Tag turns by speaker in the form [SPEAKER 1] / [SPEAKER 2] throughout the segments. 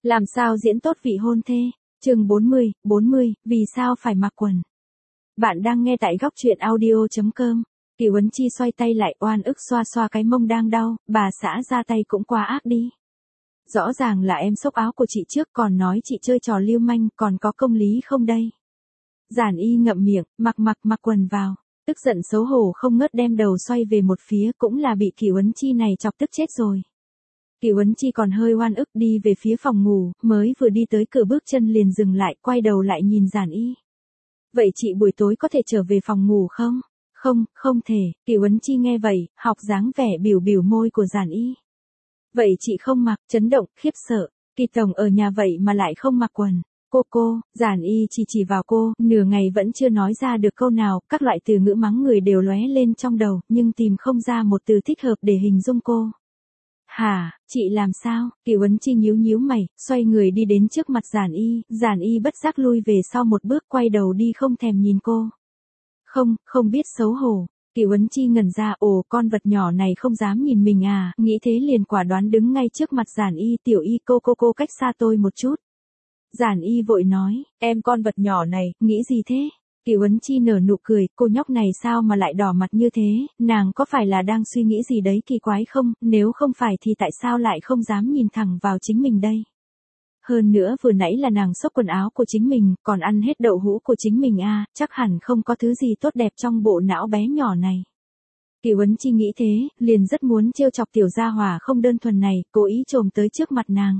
[SPEAKER 1] Làm sao diễn tốt vị hôn thê? Chương 40, vì sao phải mặc quần? Bạn đang nghe tại góc truyện audio.com. Kỳ Huấn Chi xoay tay lại oan ức xoa xoa cái mông đang đau, bà xã ra tay cũng quá ác đi. Rõ ràng là em xốc áo của chị trước còn nói chị chơi trò lưu manh, còn có công lý không đây? Giản Y ngậm miệng, mặc quần vào, tức giận xấu hổ không ngớt đem đầu xoay về một phía, cũng là bị Kỳ Huấn Chi này chọc tức chết rồi. Kỳ Huấn Chi còn hơi oan ức đi về phía phòng ngủ, mới vừa đi tới cửa bước chân liền dừng lại, quay đầu lại nhìn Giản Y. Vậy chị buổi tối có thể trở về phòng ngủ không? Không thể. Kỳ Huấn Chi nghe vậy, học dáng vẻ biểu môi của Giản Y. Vậy chị không mặc, chấn động, khiếp sợ. Kỳ tổng ở nhà vậy mà lại không mặc quần. Cô, Giản Y chỉ vào cô, nửa ngày vẫn chưa nói ra được câu nào, các loại từ ngữ mắng người đều lóe lên trong đầu, nhưng tìm không ra một từ thích hợp để hình dung cô. Hả, chị làm sao? Kỳ Huấn Chi nhíu mày, xoay người đi đến trước mặt Giản Y bất giác lui về sau một bước, quay đầu đi không thèm nhìn cô. Không biết xấu hổ. Kỳ Huấn Chi ngẩn ra, con vật nhỏ này không dám nhìn mình à, nghĩ thế liền quả đoán đứng ngay trước mặt Giản Y, tiểu Y cô cách xa tôi một chút. Giản Y vội nói, em con vật nhỏ này, nghĩ gì thế? Kỳ Huấn Chi nở nụ cười, cô nhóc này sao mà lại đỏ mặt như thế, nàng có phải là đang suy nghĩ gì đấy kỳ quái không, nếu không phải thì tại sao lại không dám nhìn thẳng vào chính mình đây? Hơn nữa vừa nãy là nàng xốc quần áo của chính mình, còn ăn hết đậu hũ của chính mình à, chắc hẳn không có thứ gì tốt đẹp trong bộ não bé nhỏ này. Kỳ Huấn Chi nghĩ thế, liền rất muốn trêu chọc tiểu gia hỏa không đơn thuần này, cố ý chồm tới trước mặt nàng.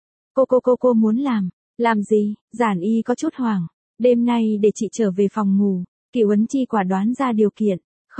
[SPEAKER 1] Cô muốn làm gì? Giản Y có chút hoảng. Đêm nay để chị trở về phòng ngủ. Kỳ Huấn Chi quả đoán ra điều kiện.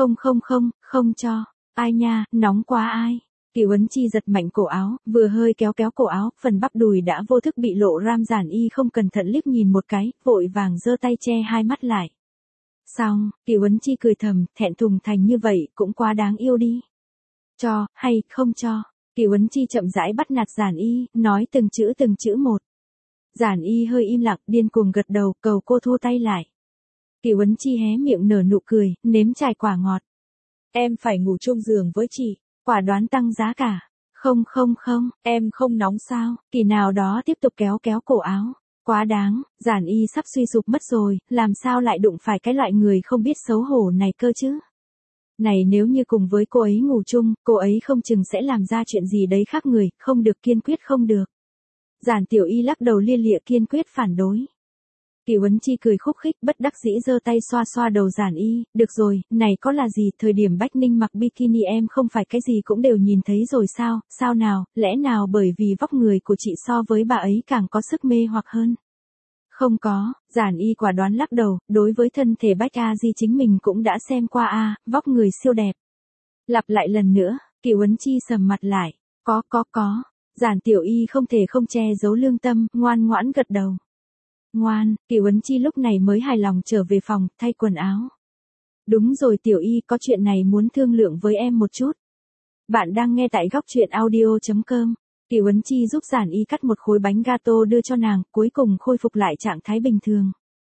[SPEAKER 1] Không cho. Ai nha, nóng quá ai. Kỳ Huấn Chi giật mạnh cổ áo, vừa hơi kéo cổ áo, phần bắp đùi đã vô thức bị lộ ram. Giản Y không cẩn thận liếc nhìn một cái, vội vàng giơ tay che hai mắt lại. Xong, Kỳ Huấn Chi cười thầm, thẹn thùng thành như vậy, cũng quá đáng yêu đi. Cho, hay, không cho. Kỳ Huấn Chi chậm rãi bắt nạt Giản Y, nói từng chữ một. Giản Y hơi im lặng, điên cuồng gật đầu, cầu cô thu tay lại. Kỳ Huấn Chi hé miệng nở nụ cười, nếm trải quả ngọt. Em phải ngủ chung giường với chị, quả đoán tăng giá cả. Không, em không nóng sao? Kỳ nào đó tiếp tục kéo cổ áo. Quá đáng, Giản Y sắp suy sụp mất rồi, làm sao lại đụng phải cái loại người không biết xấu hổ này cơ chứ? Này nếu như cùng với cô ấy ngủ chung, cô ấy không chừng sẽ làm ra chuyện gì đấy khác người, không được, kiên quyết không được. Giản Tiểu Y lắc đầu lia lịa kiên quyết phản đối. Kỳ Huấn Chi cười khúc khích bất đắc dĩ giơ tay xoa đầu Giản Y, được rồi, này có là gì, thời điểm Bách Ninh mặc bikini em không phải cái gì cũng đều nhìn thấy rồi sao nào, lẽ nào bởi vì vóc người của chị so với bà ấy càng có sức mê hoặc hơn? Không có, Giản Y quả đoán lắc đầu, đối với thân thể Bách A Di chính mình cũng đã xem qua vóc người siêu đẹp. Lặp lại lần nữa, Kỳ Huấn Chi sầm mặt lại, có. Giản Tiểu Y không thể không che giấu lương tâm, ngoan ngoãn gật đầu. Ngoan, Kỳ Huấn Chi lúc này mới hài lòng trở về phòng, thay quần áo. Đúng rồi Tiểu Y, có chuyện này muốn thương lượng với em một chút. Bạn đang nghe tại góc truyện audio.com. Kỳ Huấn Chi giúp Giản Y cắt một khối bánh gato đưa cho nàng, cuối cùng khôi phục lại trạng thái bình thường.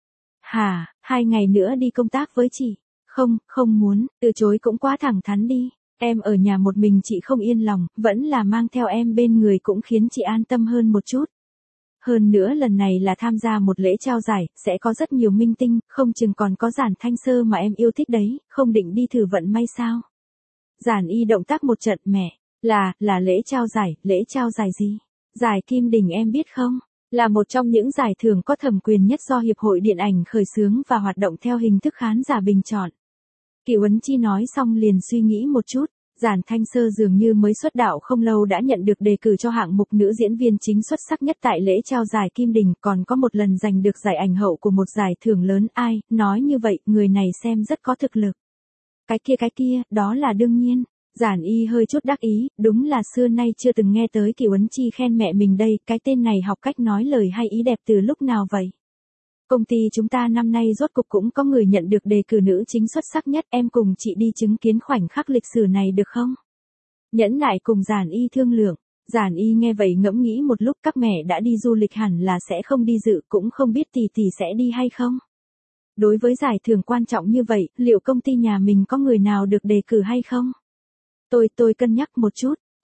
[SPEAKER 1] Hả, 2 ngày nữa đi công tác với chị. Không muốn, từ chối cũng quá thẳng thắn đi. Em ở nhà một mình chị không yên lòng, vẫn là mang theo em bên người cũng khiến chị an tâm hơn một chút. Hơn nữa lần này là tham gia một lễ trao giải, sẽ có rất nhiều minh tinh, không chừng còn có Giản Thanh Sơ mà em yêu thích đấy, không định đi thử vận may sao? Giản Y động tác một trận, mẹ, là lễ trao giải gì? Giải Kim Đình em biết không? Là một trong những giải thưởng có thẩm quyền nhất do Hiệp hội Điện ảnh khởi xướng và hoạt động theo hình thức khán giả bình chọn. Kỳ Huấn Chi nói xong liền suy nghĩ một chút, Giản Thanh Sơ dường như mới xuất đạo không lâu đã nhận được đề cử cho hạng mục nữ diễn viên chính xuất sắc nhất tại lễ trao giải Kim Đình, còn có một lần giành được giải ảnh hậu của một giải thưởng lớn, nói như vậy, người này xem rất có thực lực. Cái kia, đó là đương nhiên. Giản Y hơi chút đắc ý, đúng là xưa nay chưa từng nghe tới Kỳ Huấn Chi khen mẹ mình đây, cái tên này học cách nói lời hay ý đẹp từ lúc nào vậy? Công ty chúng ta năm nay rốt cục cũng có người nhận được đề cử nữ chính xuất sắc nhất, em cùng chị đi chứng kiến khoảnh khắc lịch sử này được không? Nhẫn nại cùng Giản Y thương lượng. Giản Y nghe vậy ngẫm nghĩ một lúc, các mẹ đã đi du lịch hẳn là sẽ không đi dự, cũng không biết tỷ sẽ đi hay không. Đối với giải thưởng quan trọng như vậy, liệu công ty nhà mình có người nào được đề cử hay không? Tôi cân nhắc một chút,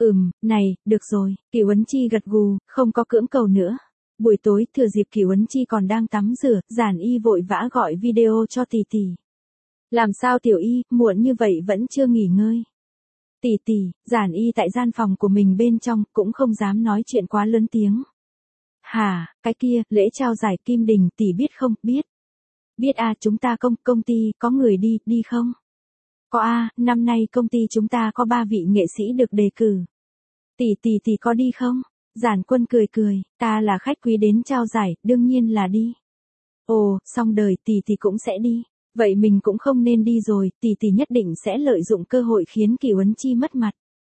[SPEAKER 1] Này, được rồi, Kỷ Huấn Chi gật gù, không có cưỡng cầu nữa. Buổi tối, thừa dịp Kỷ Huấn Chi còn đang tắm rửa, Giản Y vội vã gọi video cho tỷ tỷ. Làm sao Tiểu Y, muộn như vậy vẫn chưa nghỉ ngơi. Tỷ tỷ, Giản Y tại gian phòng của mình bên trong, cũng không dám nói chuyện quá lớn tiếng. Hả, cái kia, lễ trao giải Kim Đình tỷ biết không, biết. Biết à, chúng ta công ty, có người đi không? Có à, năm nay công ty chúng ta có 3 vị nghệ sĩ được đề cử. Tỷ có đi không? Giản Quân cười, ta là khách quý đến trao giải, đương nhiên là đi. Ồ, xong đời, tỷ cũng sẽ đi. Vậy mình cũng không nên đi rồi, tỷ nhất định sẽ lợi dụng cơ hội khiến Kỷ Huấn Chi mất mặt.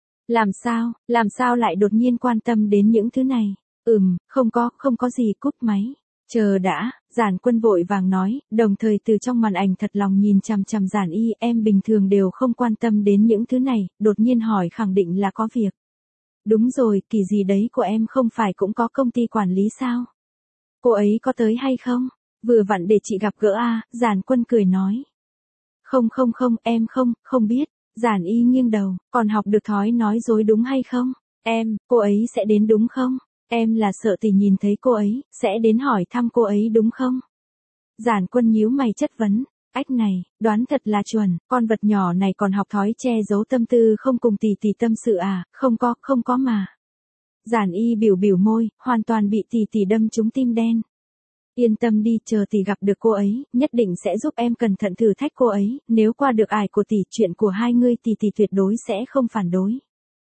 [SPEAKER 1] Làm sao lại đột nhiên quan tâm đến những thứ này? Không có gì, cúp máy. Chờ đã, Giản Quân vội vàng nói, đồng thời từ trong màn ảnh thật lòng nhìn chằm chằm Giản Y, em bình thường đều không quan tâm đến những thứ này, đột nhiên hỏi khẳng định là có việc. Đúng rồi, Kỳ gì đấy của em không phải cũng có công ty quản lý sao? Cô ấy có tới hay không? Vừa vặn để chị gặp gỡ à, Giản Quân cười nói. Không, em không biết. Giản Y nghiêng đầu, còn học được thói nói dối đúng hay không? Cô ấy sẽ đến đúng không? Em là sợ tỷ nhìn thấy cô ấy, sẽ đến hỏi thăm cô ấy đúng không? Giản Quân nhíu mày chất vấn. Ách này, đoán thật là chuẩn, con vật nhỏ này còn học thói che giấu tâm tư không cùng tỷ tâm sự à, không có mà. Giản Y biểu môi, hoàn toàn bị tỷ đâm trúng tim đen. Yên tâm đi, chờ tỷ gặp được cô ấy, nhất định sẽ giúp em cẩn thận thử thách cô ấy, nếu qua được ải của tỷ, chuyện của hai ngươi tỷ tuyệt đối sẽ không phản đối.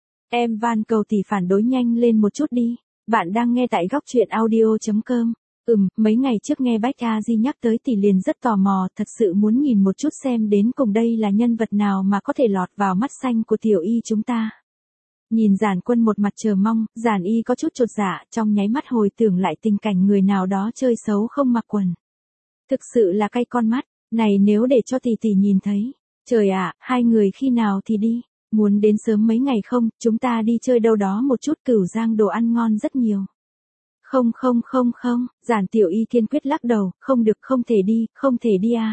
[SPEAKER 1] Em van cầu tỷ phản đối nhanh lên một chút đi. Bạn đang nghe tại góc truyện audio.com. Mấy ngày trước nghe Bách A Di nhắc tới tỷ liền rất tò mò, thật sự muốn nhìn một chút xem đến cùng đây là nhân vật nào mà có thể lọt vào mắt xanh của Tiểu Y chúng ta. Nhìn Giản Quân một mặt chờ mong, Giản Y có chút chột dạ, trong nháy mắt hồi tưởng lại tình cảnh người nào đó chơi xấu không mặc quần. Thực sự là cay con mắt, này nếu để cho tỷ nhìn thấy. Trời ạ, hai người khi nào thì đi? Muốn đến sớm mấy ngày không, chúng ta đi chơi đâu đó một chút, Cửu Giang đồ ăn ngon rất nhiều. Không, Giản Tiểu Y kiên quyết lắc đầu, không được, không thể đi à.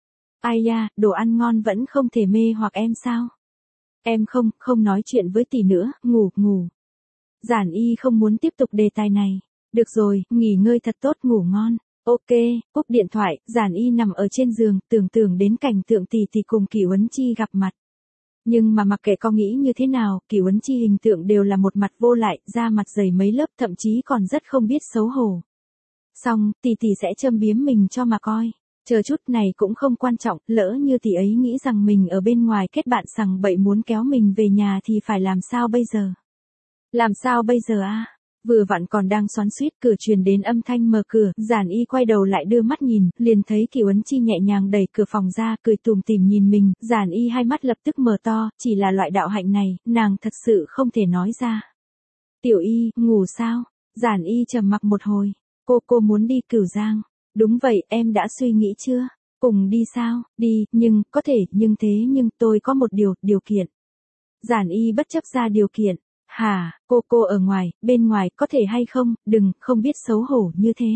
[SPEAKER 1] Ai da, đồ ăn ngon vẫn không thể mê hoặc em sao? Em không nói chuyện với tỷ nữa, ngủ. Giản Y không muốn tiếp tục đề tài này. Được rồi, nghỉ ngơi thật tốt, ngủ ngon. Ok, cúp điện thoại, Giản Y nằm ở trên giường, tưởng đến cảnh tượng tỷ cùng Kỷ Huấn Chi gặp mặt. Nhưng mà mặc kệ có nghĩ như thế nào, Kỷ Huấn Chi hình tượng đều là một mặt vô lại, da mặt dày mấy lớp, thậm chí còn rất không biết xấu hổ. Xong, tỷ sẽ châm biếm mình cho mà coi. Chờ chút này cũng không quan trọng, lỡ như tỷ ấy nghĩ rằng mình ở bên ngoài kết bạn sằng bậy muốn kéo mình về nhà thì phải làm sao bây giờ? Làm sao bây giờ à? Vừa vặn còn đang xoắn xuýt, cửa truyền đến âm thanh mở cửa, Giản Y quay đầu lại đưa mắt nhìn, liền thấy Kỷ Huấn Chi nhẹ nhàng đẩy cửa phòng ra, cười tủm tỉm nhìn mình, Giản Y hai mắt lập tức mở to, chỉ là loại đạo hạnh này, nàng thật sự không thể nói ra. Tiểu Y, ngủ sao? Giản Y trầm mặc một hồi, cô muốn đi Cửu Giang. Đúng vậy, em đã suy nghĩ chưa? Cùng đi sao? Đi, nhưng, có thể, nhưng tôi có một điều kiện. Giản Y bất chấp ra điều kiện. Hả, cô ở ngoài, bên ngoài, có thể hay không, không biết xấu hổ như thế.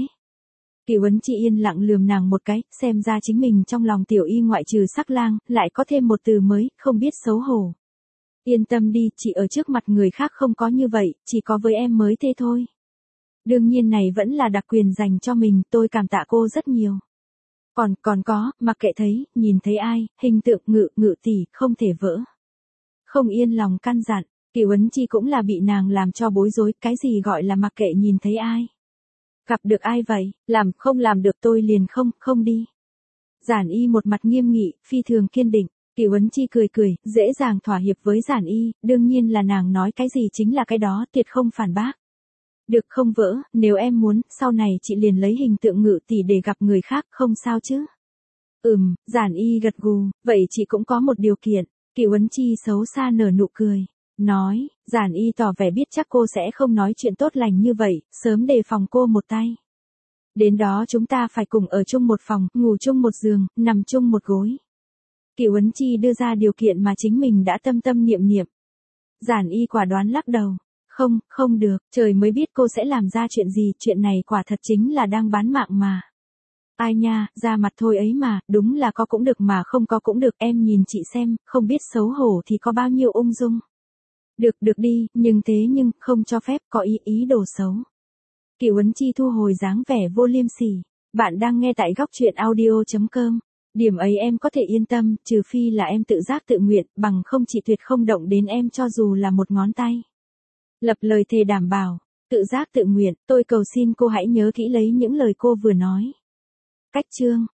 [SPEAKER 1] Kỷ Huấn Chi yên lặng lườm nàng một cái, xem ra chính mình trong lòng Tiểu Y ngoại trừ sắc lang, lại có thêm một từ mới, không biết xấu hổ. Yên tâm đi, chị ở trước mặt người khác không có như vậy, chỉ có với em mới thế thôi. Đương nhiên này vẫn là đặc quyền dành cho mình, tôi cảm tạ cô rất nhiều. Còn có, mặc kệ thấy, nhìn thấy ai, hình tượng ngự tỷ, không thể vỡ. Không yên lòng căn dặn, Kỷ Huấn Chi cũng là bị nàng làm cho bối rối, cái gì gọi là mặc kệ nhìn thấy ai. Gặp được ai vậy, không làm được tôi liền không đi. Giản Y một mặt nghiêm nghị, phi thường kiên định, Kỷ Huấn Chi cười, dễ dàng thỏa hiệp với Giản Y, đương nhiên là nàng nói cái gì chính là cái đó, tuyệt không phản bác. Được không vỡ, nếu em muốn, sau này chị liền lấy hình tượng ngự tỷ để gặp người khác, không sao chứ. Giản Y gật gù, vậy chị cũng có một điều kiện. Kỷ Huấn Chi xấu xa nở nụ cười, nói, Giản Y tỏ vẻ biết chắc cô sẽ không nói chuyện tốt lành như vậy, sớm đề phòng cô một tay. Đến đó chúng ta phải cùng ở chung một phòng, ngủ chung một giường, nằm chung một gối. Kỷ Huấn Chi đưa ra điều kiện mà chính mình đã tâm niệm. Giản Y quả đoán lắc đầu. Không được, trời mới biết cô sẽ làm ra chuyện gì, chuyện này quả thật chính là đang bán mạng mà. Ai nha, ra mặt thôi ấy mà, đúng là có cũng được mà không có cũng được, em nhìn chị xem, không biết xấu hổ thì có bao nhiêu ung dung. Được đi, nhưng không cho phép có ý đồ xấu. Kỷ Huấn Chi thu hồi dáng vẻ vô liêm sỉ. Bạn đang nghe tại góc truyện audio.com. Điểm ấy em có thể yên tâm, trừ phi là em tự giác tự nguyện, bằng không chị tuyệt không động đến em cho dù là một ngón tay. Lập lời thề đảm bảo, tự giác tự nguyện, tôi cầu xin cô hãy nhớ kỹ lấy những lời cô vừa nói. Cách chương